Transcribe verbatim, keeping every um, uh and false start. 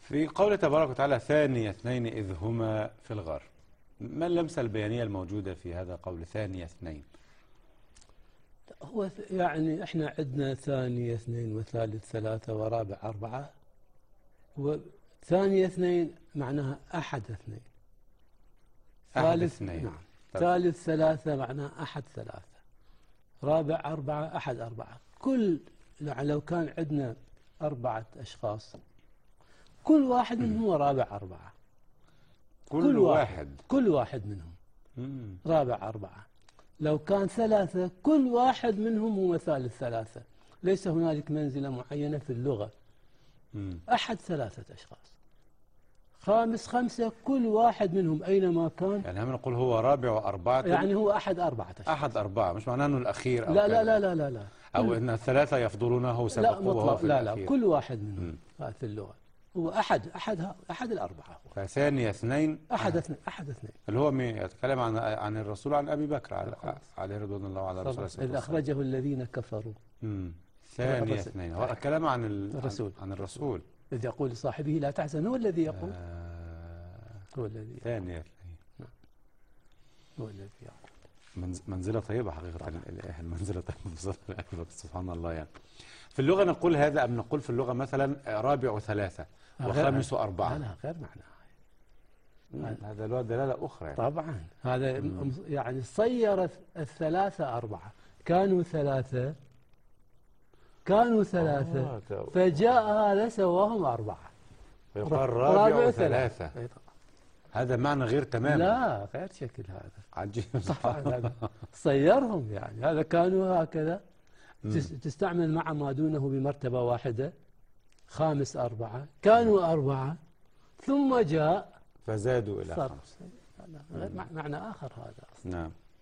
في قوله تبارك وتعالى ثاني اثنين إذ هما في الغار، ما اللمسة البيانية الموجودة في هذا قول ثاني اثنين؟ هو يعني احنا عندنا ثاني اثنين وثالث ثلاثة ورابع أربعة، وثاني اثنين معناها أحد اثنين، ثالث اثنين. نعم طب. ثالث ثلاثة معناها أحد ثلاثة، رابع أربعة أحد أربعة. كل يعني لو كان عندنا أربعة أشخاص كل واحد منهم هو رابع أربعة، كل, كل واحد. واحد كل واحد منهم مم. رابع أربعة. لو كان ثلاثة كل واحد منهم هو ثالث ثلاثة. ليس هنالك منزلة معينة في اللغة. مم. أحد ثلاثة أشخاص، خامس خمسة، كل واحد منهم أينما كان يعني هم نقول هو رابع وأربعة، يعني هو أحد أربعة أشخاص. أحد أربعة، مش معناه أنه الأخير أو لا لا كذا. لا لا لا لا أو أن الثلاثة يفضلونه لا سبقوه مطلق، في لا الأخير. لا كل واحد منهم مم. هذا في اللغة هو أحد أحد أحد الأربعة هو. فثاني اثنين أحد اثنين أحد اثنين اللي هو مين؟ يتكلم عن عن الرسول، عن أبي بكر على خلاص. عليه رضوان الله على رسول الله. إذ أخرجه الذين كفروا. امم ثاني اثنين هو الكلام عن ال... الرسول. عن الرسول. إذ يقول لصاحبه لا تحزن، هو الذي يقول آه... هو الذي ثاني اثنين هو الذي يقول. منز... منزلة طيبة حقيقة، المنزلة طيبة سبحان الله. يعني في اللغة نقول هذا أم نقول في اللغة مثلا رابع ثلاثة وخامس أربعة؟ لا غير معنى هذا له دلالة أخرى يعني. طبعا هذا مم. يعني صير الثلاثة أربعة، كانوا ثلاثة كانوا ثلاثة آه. فجاء هذا سواهم أربعة، يقال رابع ثلاثة. هذا معنى غير تمام. لا غير شكل هذا عجيب. طبعا صيرهم يعني هذا كانوا هكذا. تستعمل مع ما دونه بمرتبة واحدة، خامس أربعة، كانوا أربعة ثم جاء فزادوا إلى صار خمس. غير معنى آخر هذا أصلا. نعم.